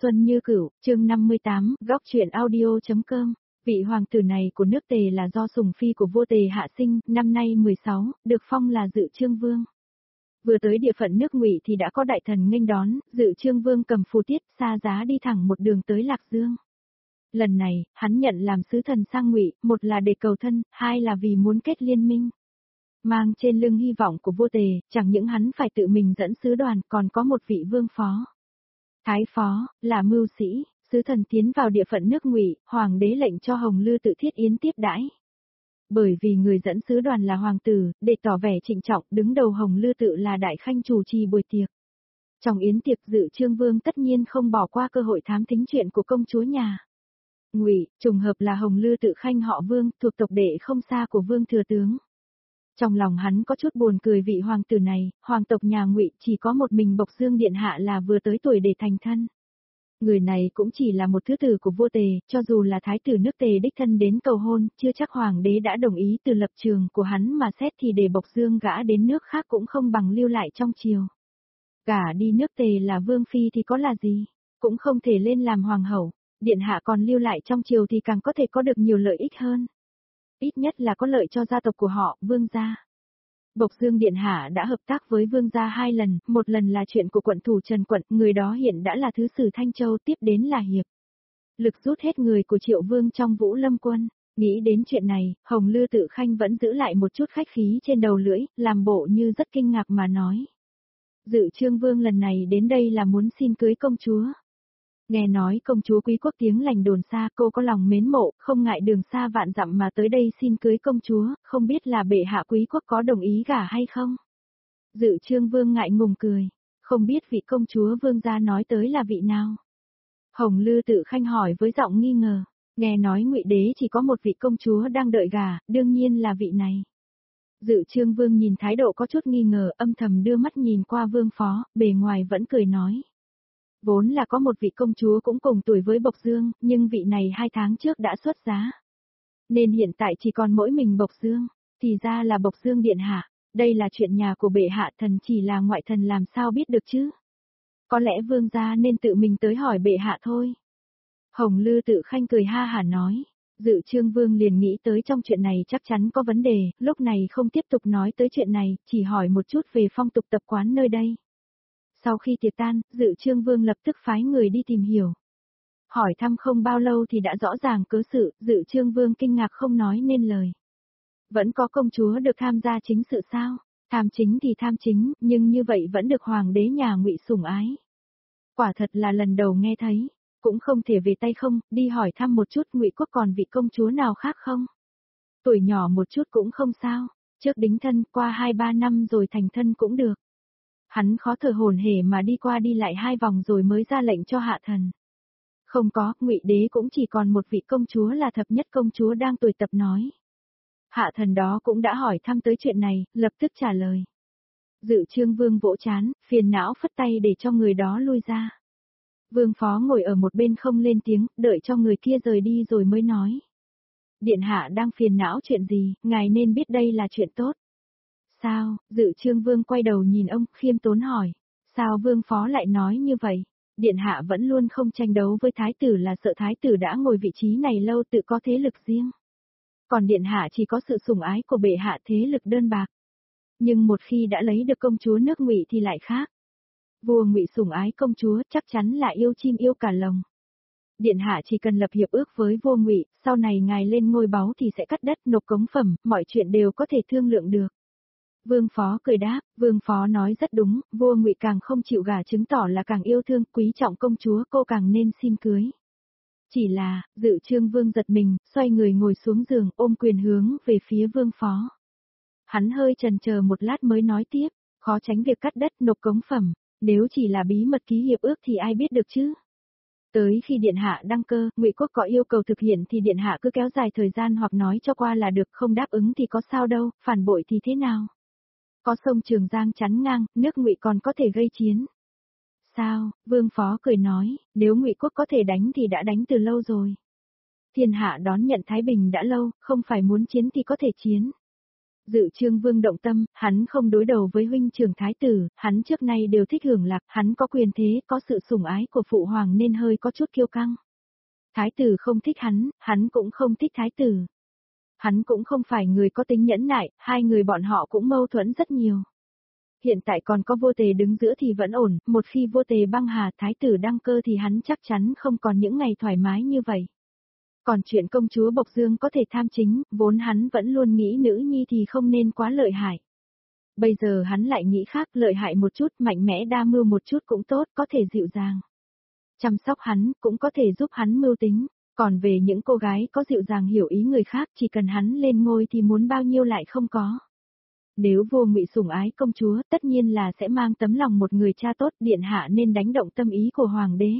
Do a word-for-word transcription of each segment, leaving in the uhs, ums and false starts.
Xuân Như Cửu, chương năm mươi tám, góc truyện audio.com. Vị hoàng tử này của nước Tề là do sủng phi của vua Tề hạ sinh, năm nay mười sáu, được phong là Dự Chương Vương. Vừa tới địa phận nước Ngụy thì đã có đại thần nghênh đón, Dự Chương Vương cầm phù tiết, xa giá đi thẳng một đường tới Lạc Dương. Lần này, hắn nhận làm sứ thần sang Ngụy, một là để cầu thân, hai là vì muốn kết liên minh. Mang trên lưng hy vọng của vua Tề, chẳng những hắn phải tự mình dẫn sứ đoàn, còn có một vị vương phó. Thái phó, là mưu sĩ, sứ thần tiến vào địa phận nước Ngụy, hoàng đế lệnh cho Hồng Lư tự thiết yến tiếp đãi. Bởi vì người dẫn sứ đoàn là hoàng tử, để tỏ vẻ trịnh trọng, đứng đầu Hồng Lư tự là đại khanh chủ trì buổi tiệc. Trong yến tiệc Dự Chương Vương tất nhiên không bỏ qua cơ hội thám thính chuyện của công chúa nhà Ngụy, trùng hợp là Hồng Lư tự khanh họ Vương, thuộc tộc đệ không xa của Vương thừa tướng. Trong lòng hắn có chút buồn cười vị hoàng tử này, hoàng tộc nhà Ngụy chỉ có một mình Bộc Dương điện hạ là vừa tới tuổi để thành thân. Người này cũng chỉ là một thứ tử của vua Tề, cho dù là thái tử nước Tề đích thân đến cầu hôn, chưa chắc hoàng đế đã đồng ý. Từ lập trường của hắn mà xét thì để Bộc Dương gã đến nước khác cũng không bằng lưu lại trong triều. Gả đi nước Tề là vương phi thì có là gì, cũng không thể lên làm hoàng hậu, điện hạ còn lưu lại trong triều thì càng có thể có được nhiều lợi ích hơn. Ít nhất là có lợi cho gia tộc của họ, Vương gia. Bộc Dương điện hạ đã hợp tác với Vương gia hai lần, một lần là chuyện của quận thủ Trần Quận, người đó hiện đã là thứ sử Thanh Châu, tiếp đến là hiệp lực rút hết người của Triệu Vương trong Vũ Lâm quân. Nghĩ đến chuyện này, Hồng Lư tự khanh vẫn giữ lại một chút khách khí trên đầu lưỡi, làm bộ như rất kinh ngạc mà nói. Dự Chương Vương lần này đến đây là muốn xin cưới công chúa. Nghe nói công chúa quý quốc tiếng lành đồn xa, cô có lòng mến mộ, không ngại đường xa vạn dặm mà tới đây xin cưới công chúa, không biết là bệ hạ quý quốc có đồng ý gả hay không? Dự Chương Vương ngại ngùng cười, không biết vị công chúa Vương gia nói tới là vị nào? Hồng Lư tự khanh hỏi với giọng nghi ngờ, nghe nói Ngụy đế chỉ có một vị công chúa đang đợi gả, đương nhiên là vị này. Dự Chương Vương nhìn thái độ có chút nghi ngờ, âm thầm đưa mắt nhìn qua Vương phó, bề ngoài vẫn cười nói. Vốn là có một vị công chúa cũng cùng tuổi với Bộc Dương, nhưng vị này hai tháng trước đã xuất giá. Nên hiện tại chỉ còn mỗi mình Bộc Dương, thì ra là Bộc Dương điện hạ, đây là chuyện nhà của bệ hạ, thần chỉ là ngoại thần làm sao biết được chứ. Có lẽ Vương gia nên tự mình tới hỏi bệ hạ thôi. Hồng Lư tự khanh cười ha hả nói, Dự Chương Vương liền nghĩ tới trong chuyện này chắc chắn có vấn đề, lúc này không tiếp tục nói tới chuyện này, chỉ hỏi một chút về phong tục tập quán nơi đây. Sau khi tiệc tan, Dự Chương Vương lập tức phái người đi tìm hiểu. Hỏi thăm không bao lâu thì đã rõ ràng cớ sự, Dự Chương Vương kinh ngạc không nói nên lời. Vẫn có công chúa được tham gia chính sự sao? Tham chính thì tham chính, nhưng như vậy vẫn được hoàng đế nhà Ngụy sủng ái. Quả thật là lần đầu nghe thấy, cũng không thể về tay không, đi hỏi thăm một chút Ngụy quốc còn vị công chúa nào khác không? Tuổi nhỏ một chút cũng không sao, trước đính thân qua hai ba năm rồi thành thân cũng được. Hắn khó thở hổn hển mà đi qua đi lại hai vòng rồi mới ra lệnh cho hạ thần. Không có, Ngụy đế cũng chỉ còn một vị công chúa là thập nhất công chúa đang tuổi tập nói. Hạ thần đó cũng đã hỏi thăm tới chuyện này, lập tức trả lời. Dự Chương Vương vỗ chán, phiền não phất tay để cho người đó lui ra. Vương phó ngồi ở một bên không lên tiếng, đợi cho người kia rời đi rồi mới nói. Điện hạ đang phiền não chuyện gì, ngài nên biết đây là chuyện tốt. Sao, Dự Chương Vương quay đầu nhìn ông, khiêm tốn hỏi. Sao Vương phó lại nói như vậy? Điện hạ vẫn luôn không tranh đấu với thái tử là sợ thái tử đã ngồi vị trí này lâu tự có thế lực riêng. Còn điện hạ chỉ có sự sủng ái của bệ hạ thế lực đơn bạc. Nhưng một khi đã lấy được công chúa nước Ngụy thì lại khác. Vua Ngụy sủng ái công chúa chắc chắn là yêu chim yêu cả lồng. Điện hạ chỉ cần lập hiệp ước với vua Ngụy, sau này ngài lên ngôi báu thì sẽ cắt đất nộp cống phẩm, mọi chuyện đều có thể thương lượng được. Vương phó cười đáp, Vương phó nói rất đúng, vua Ngụy càng không chịu gả chứng tỏ là càng yêu thương, quý trọng công chúa, cô càng nên xin cưới. Chỉ là, Dự Chương Vương giật mình, xoay người ngồi xuống giường, ôm quyền hướng về phía Vương phó. Hắn hơi chần chờ một lát mới nói tiếp, khó tránh việc cắt đất nộp cống phẩm, nếu chỉ là bí mật ký hiệp ước thì ai biết được chứ. Tới khi điện hạ đăng cơ, Ngụy quốc có yêu cầu thực hiện thì điện hạ cứ kéo dài thời gian hoặc nói cho qua là được, không đáp ứng thì có sao đâu, phản bội thì thế nào. Có sông Trường Giang chắn ngang, nước Ngụy còn có thể gây chiến. Sao, Vương phó cười nói, nếu Ngụy quốc có thể đánh thì đã đánh từ lâu rồi. Thiên hạ đón nhận thái bình đã lâu, không phải muốn chiến thì có thể chiến. Dự Trương Vương động tâm, hắn không đối đầu với huynh trưởng thái tử, hắn trước nay đều thích hưởng lạc, hắn có quyền thế, có sự sủng ái của phụ hoàng nên hơi có chút kiêu căng. Thái tử không thích hắn, hắn cũng không thích thái tử. Hắn cũng không phải người có tính nhẫn nại, hai người bọn họ cũng mâu thuẫn rất nhiều. Hiện tại còn có vô tề đứng giữa thì vẫn ổn, một khi vô tề băng hà thái tử đăng cơ thì hắn chắc chắn không còn những ngày thoải mái như vậy. Còn chuyện công chúa Bộc Dương có thể tham chính, vốn hắn vẫn luôn nghĩ nữ nhi thì không nên quá lợi hại. Bây giờ hắn lại nghĩ khác, lợi hại một chút, mạnh mẽ đa mưu một chút cũng tốt, có thể dịu dàng. Chăm sóc hắn, cũng có thể giúp hắn mưu tính. Còn về những cô gái có dịu dàng hiểu ý người khác, chỉ cần hắn lên ngôi thì muốn bao nhiêu lại không có. Nếu Vô Ngụy sủng ái công chúa, tất nhiên là sẽ mang tấm lòng một người cha tốt, điện hạ nên đánh động tâm ý của hoàng đế.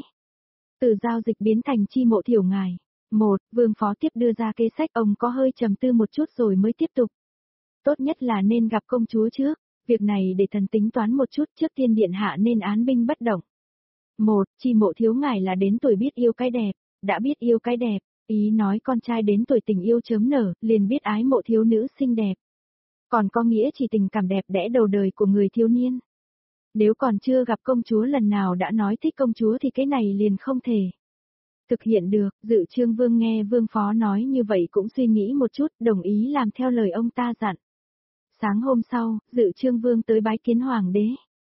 Từ giao dịch biến thành chi mộ thiểu ngài. Một, Vương phó tiếp đưa ra kế sách, ông có hơi trầm tư một chút rồi mới tiếp tục. Tốt nhất là nên gặp công chúa trước, việc này để thần tính toán một chút, trước tiên điện hạ nên án binh bất động. Một, chi mộ thiếu ngài là đến tuổi biết yêu cái đẹp, đã biết yêu cái đẹp, ý nói con trai đến tuổi tình yêu chớm nở, liền biết ái mộ thiếu nữ xinh đẹp. Còn có nghĩa chỉ tình cảm đẹp đẽ đầu đời của người thiếu niên. Nếu còn chưa gặp công chúa lần nào đã nói thích công chúa thì cái này liền không thể thực hiện được. Dự Trương Vương nghe Vương phó nói như vậy cũng suy nghĩ một chút, đồng ý làm theo lời ông ta dặn. Sáng hôm sau, Dự Trương Vương tới bái kiến hoàng đế.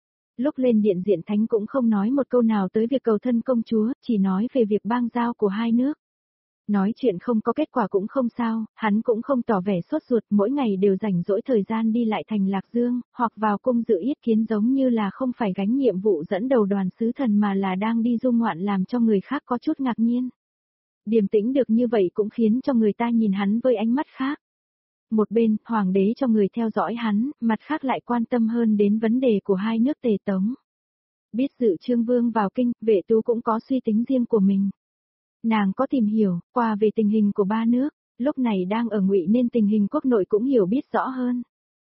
Lúc lên điện diện thánh cũng không nói một câu nào tới việc cầu thân công chúa, chỉ nói về việc bang giao của hai nước. Nói chuyện không có kết quả cũng không sao, hắn cũng không tỏ vẻ sốt ruột, mỗi ngày đều rảnh rỗi thời gian đi lại thành Lạc Dương, hoặc vào cung dự yết kiến giống như là không phải gánh nhiệm vụ dẫn đầu đoàn sứ thần mà là đang đi du ngoạn, làm cho người khác có chút ngạc nhiên. Điềm tĩnh được như vậy cũng khiến cho người ta nhìn hắn với ánh mắt khác. Một bên, hoàng đế cho người theo dõi hắn, mặt khác lại quan tâm hơn đến vấn đề của hai nước Tề Tống. Biết Dự Trương Vương vào kinh, Vệ Tú cũng có suy tính riêng của mình. Nàng có tìm hiểu qua về tình hình của ba nước, lúc này đang ở Ngụy nên tình hình quốc nội cũng hiểu biết rõ hơn.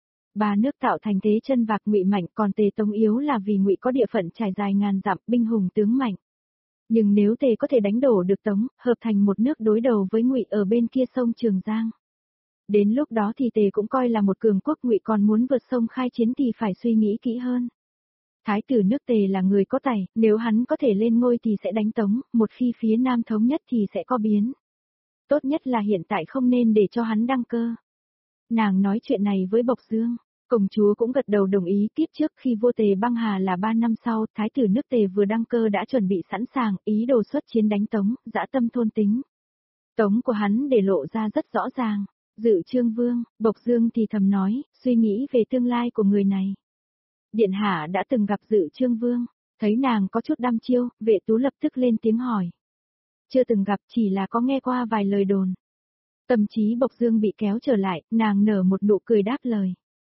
Ba nước tạo thành thế chân vạc, Ngụy mạnh, còn Tề Tống yếu là vì Ngụy có địa phận trải dài ngàn dặm, binh hùng tướng mạnh. Nhưng nếu Tề có thể đánh đổ được Tống, hợp thành một nước đối đầu với Ngụy ở bên kia sông Trường Giang. Đến lúc đó thì Tề cũng coi là một cường quốc, Ngụy còn muốn vượt sông khai chiến thì phải suy nghĩ kỹ hơn. Thái tử nước Tề là người có tài, nếu hắn có thể lên ngôi thì sẽ đánh Tống, một khi phía Nam thống nhất thì sẽ có biến. Tốt nhất là hiện tại không nên để cho hắn đăng cơ. Nàng nói chuyện này với Bộc Dương, công chúa cũng gật đầu đồng ý. Kiếp trước khi vua Tề băng hà là ba năm sau, thái tử nước Tề vừa đăng cơ đã chuẩn bị sẵn sàng, ý đồ xuất chiến đánh Tống, dã tâm thôn tính. Tống của hắn để lộ ra rất rõ ràng. Dự Trương Vương, Bộc Dương thì thầm nói, suy nghĩ về tương lai của người này. Điện hạ đã từng gặp Dự Trương Vương, thấy nàng có chút đăm chiêu, Vệ Tú lập tức lên tiếng hỏi. Chưa từng gặp, chỉ là có nghe qua vài lời đồn. Tâm trí Bộc Dương bị kéo trở lại, nàng nở một nụ cười đáp lời.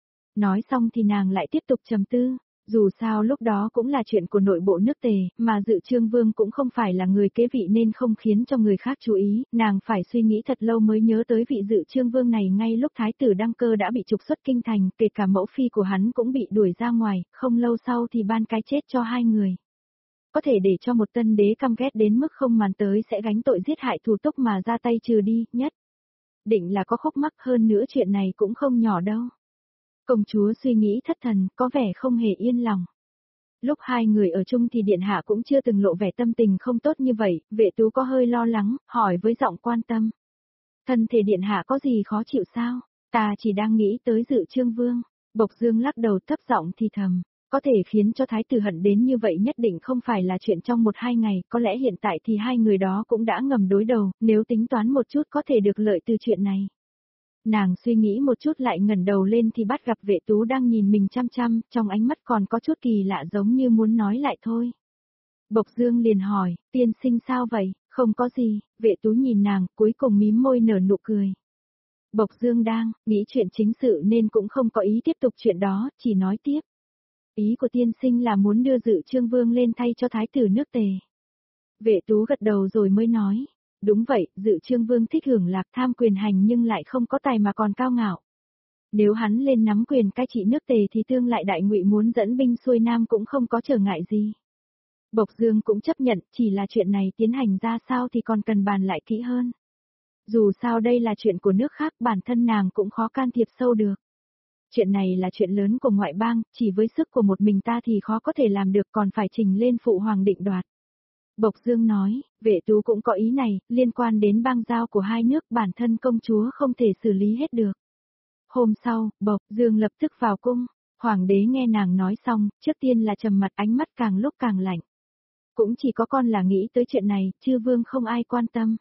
Nói xong thì nàng lại tiếp tục trầm tư, dù sao lúc đó cũng là chuyện của nội bộ nước Tề, mà Dự Trương Vương cũng không phải là người kế vị nên không khiến cho người khác chú ý, nàng phải suy nghĩ thật lâu mới nhớ tới vị Dự Trương Vương này. Ngay lúc thái tử đăng cơ đã bị trục xuất kinh thành, kể cả mẫu phi của hắn cũng bị đuổi ra ngoài, không lâu sau thì ban cái chết cho hai người. Có thể để cho một tân đế căm ghét đến mức không màn tới sẽ gánh tội giết hại thù túc mà ra tay trừ đi, nhất định là có khúc mắc, hơn nữa chuyện này cũng không nhỏ đâu. Công chúa suy nghĩ thất thần, có vẻ không hề yên lòng. Lúc hai người ở chung thì điện hạ cũng chưa từng lộ vẻ tâm tình không tốt như vậy, Vệ Tú có hơi lo lắng, hỏi với giọng quan tâm. Thân thể điện hạ có gì khó chịu sao? Ta chỉ đang nghĩ tới Dự Trương Vương. Bộc Dương lắc đầu thấp giọng thì thầm. Có thể khiến cho thái tử hận đến như vậy nhất định không phải là chuyện trong một hai ngày, có lẽ hiện tại thì hai người đó cũng đã ngầm đối đầu, nếu tính toán một chút có thể được lợi từ chuyện này. Nàng suy nghĩ một chút lại ngẩng đầu lên thì bắt gặp Vệ Tú đang nhìn mình chăm chăm, trong ánh mắt còn có chút kỳ lạ giống như muốn nói lại thôi. Bộc Dương liền hỏi, tiên sinh sao vậy? Không có gì, Vệ Tú nhìn nàng, cuối cùng mím môi nở nụ cười. Bộc Dương đang nghĩ chuyện chính sự nên cũng không có ý tiếp tục chuyện đó, chỉ nói tiếp. Ý của tiên sinh là muốn đưa Dự Trương Vương lên thay cho thái tử nước Tề. Vệ Tú gật đầu rồi mới nói. Đúng vậy, Dự Trương Vương thích hưởng lạc, tham quyền hành nhưng lại không có tài mà còn cao ngạo. Nếu hắn lên nắm quyền cai trị nước Tề thì tương lại đại Ngụy muốn dẫn binh xuôi Nam cũng không có trở ngại gì. Bộc Dương cũng chấp nhận, chỉ là chuyện này tiến hành ra sao thì còn cần bàn lại kỹ hơn. Dù sao đây là chuyện của nước khác, bản thân nàng cũng khó can thiệp sâu được. Chuyện này là chuyện lớn của ngoại bang, chỉ với sức của một mình ta thì khó có thể làm được, còn phải trình lên phụ hoàng định đoạt. Bộc Dương nói, vệ tú cũng có ý này, liên quan đến bang giao của hai nước bản thân công chúa không thể xử lý hết được. Hôm sau, Bộc Dương lập tức vào cung, hoàng đế nghe nàng nói xong, trước tiên là trầm mặt, ánh mắt càng lúc càng lạnh. Cũng chỉ có con là nghĩ tới chuyện này, chư vương không ai quan tâm.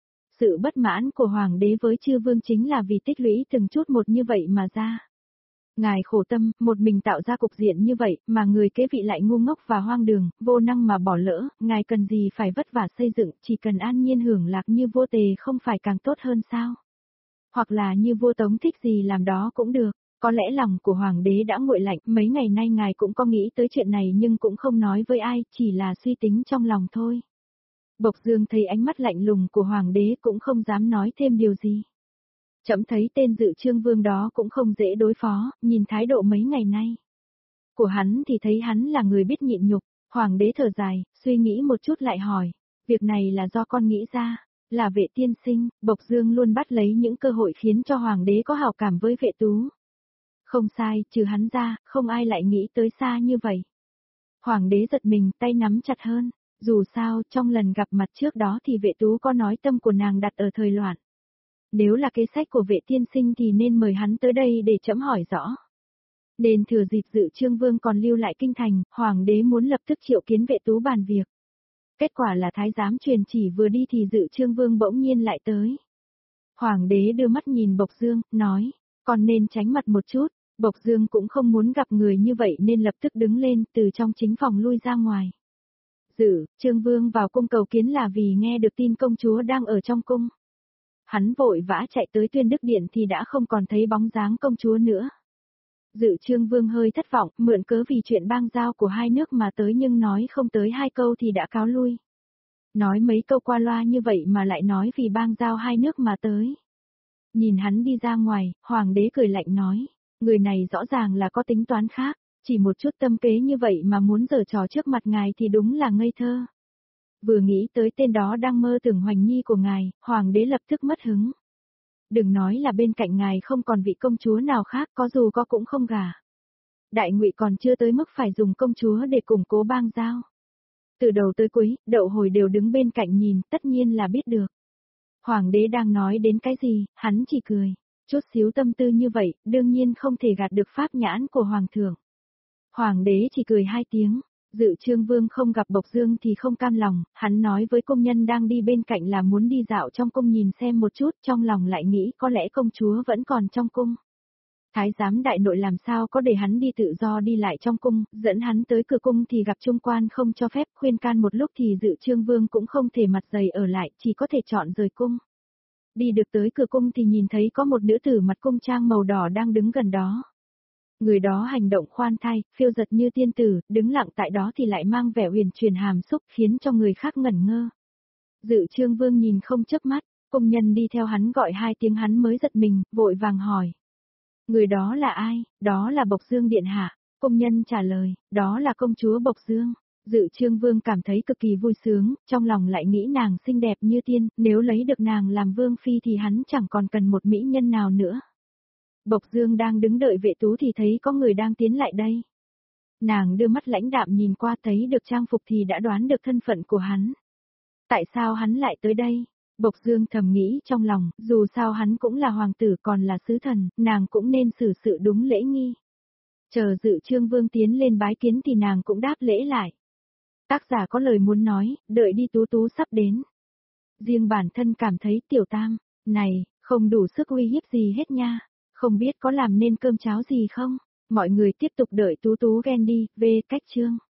Sự bất mãn của hoàng đế với chư vương chính là vì tích lũy từng chút một như vậy mà ra. Ngài khổ tâm, một mình tạo ra cục diện như vậy, mà người kế vị lại ngu ngốc và hoang đường, vô năng mà bỏ lỡ, ngài cần gì phải vất vả xây dựng, chỉ cần an nhiên hưởng lạc như vua Tề không phải càng tốt hơn sao? Hoặc là như vua Tống thích gì làm đó cũng được, có lẽ lòng của hoàng đế đã nguội lạnh, mấy ngày nay ngài cũng có nghĩ tới chuyện này nhưng cũng không nói với ai, chỉ là suy tính trong lòng thôi. Bộc Dương thấy ánh mắt lạnh lùng của hoàng đế cũng không dám nói thêm điều gì. Trẫm thấy tên Dự Trương Vương đó cũng không dễ đối phó, nhìn thái độ mấy ngày nay của hắn thì thấy hắn là người biết nhịn nhục. Hoàng đế thở dài, suy nghĩ một chút lại hỏi, việc này là do con nghĩ ra, là Vệ tiên sinh. Bộc Dương luôn bắt lấy những cơ hội khiến cho hoàng đế có hảo cảm với Vệ tú. Không sai, trừ hắn ra, không ai lại nghĩ tới xa như vậy. Hoàng đế giật mình, tay nắm chặt hơn, dù sao, trong lần gặp mặt trước đó thì Vệ tú có nói tâm của nàng đặt ở thời loạn. Nếu là kế sách của Vệ tiên sinh thì nên mời hắn tới đây để trẫm hỏi rõ. Nên thừa dịp Dự Trương Vương còn lưu lại kinh thành, hoàng đế muốn lập tức triệu kiến Vệ tú bàn việc. Kết quả là thái giám truyền chỉ vừa đi thì Dự Trương Vương bỗng nhiên lại tới. Hoàng đế đưa mắt nhìn Bộc Dương, nói, còn nên tránh mặt một chút. Bộc Dương cũng không muốn gặp người như vậy nên lập tức đứng lên từ trong chính phòng lui ra ngoài. Dự Trương Vương vào cung cầu kiến là vì nghe được tin công chúa đang ở trong cung. Hắn vội vã chạy tới Tuyên Đức Điện thì đã không còn thấy bóng dáng công chúa nữa. Dự Trương Vương hơi thất vọng, mượn cớ vì chuyện bang giao của hai nước mà tới nhưng nói không tới hai câu thì đã cáo lui. Nói mấy câu qua loa như vậy mà lại nói vì bang giao hai nước mà tới. Nhìn hắn đi ra ngoài, hoàng đế cười lạnh nói, người này rõ ràng là có tính toán khác, chỉ một chút tâm kế như vậy mà muốn giở trò trước mặt ngài thì đúng là ngây thơ. Vừa nghĩ tới tên đó đang mơ tưởng hoành nhi của ngài, hoàng đế lập tức mất hứng. Đừng nói là bên cạnh ngài không còn vị công chúa nào khác, có dù có cũng không gả. Đại Ngụy còn chưa tới mức phải dùng công chúa để củng cố bang giao. Từ đầu tới cuối, Đậu Hồi đều đứng bên cạnh nhìn, tất nhiên là biết được. Hoàng đế đang nói đến cái gì, hắn chỉ cười. Chút xíu tâm tư như vậy, đương nhiên không thể gạt được pháp nhãn của hoàng thượng. Hoàng đế chỉ cười hai tiếng. Dự Trương Vương không gặp Bộc Dương thì không cam lòng, hắn nói với công nhân đang đi bên cạnh là muốn đi dạo trong cung nhìn xem một chút, trong lòng lại nghĩ có lẽ công chúa vẫn còn trong cung. Thái giám đại nội làm sao có để hắn đi tự do đi lại trong cung, dẫn hắn tới cửa cung thì gặp trung quan không cho phép, khuyên can một lúc thì Dự Trương Vương cũng không thể mặt dày ở lại, chỉ có thể chọn rời cung. Đi được tới cửa cung thì nhìn thấy có một nữ tử mặt cung trang màu đỏ đang đứng gần đó. Người đó hành động khoan thai, phiêu giật như tiên tử, đứng lặng tại đó thì lại mang vẻ huyền truyền hàm xúc khiến cho người khác ngẩn ngơ. Dự Trương Vương nhìn không chớp mắt, công nhân đi theo hắn gọi hai tiếng hắn mới giật mình, vội vàng hỏi. Người đó là ai? Đó là Bộc Dương điện hạ. Công nhân trả lời, đó là công chúa Bộc Dương. Dự Trương Vương cảm thấy cực kỳ vui sướng, trong lòng lại nghĩ nàng xinh đẹp như tiên, nếu lấy được nàng làm vương phi thì hắn chẳng còn cần một mỹ nhân nào nữa. Bộc Dương đang đứng đợi Vệ tú thì thấy có người đang tiến lại đây. Nàng đưa mắt lãnh đạm nhìn qua thấy được trang phục thì đã đoán được thân phận của hắn. Tại sao hắn lại tới đây? Bộc Dương thầm nghĩ trong lòng, dù sao hắn cũng là hoàng tử còn là sứ thần, nàng cũng nên xử sự đúng lễ nghi. Chờ Dự Trương Vương tiến lên bái kiến thì nàng cũng đáp lễ lại. Tác giả có lời muốn nói, đợi đi Tú Tú sắp đến. Riêng bản thân cảm thấy Tiểu Tam, này, không đủ sức uy hiếp gì hết nha. Không biết có làm nên cơm cháo gì không? Mọi người tiếp tục đợi Tú Tú ghen đi, về cách chương.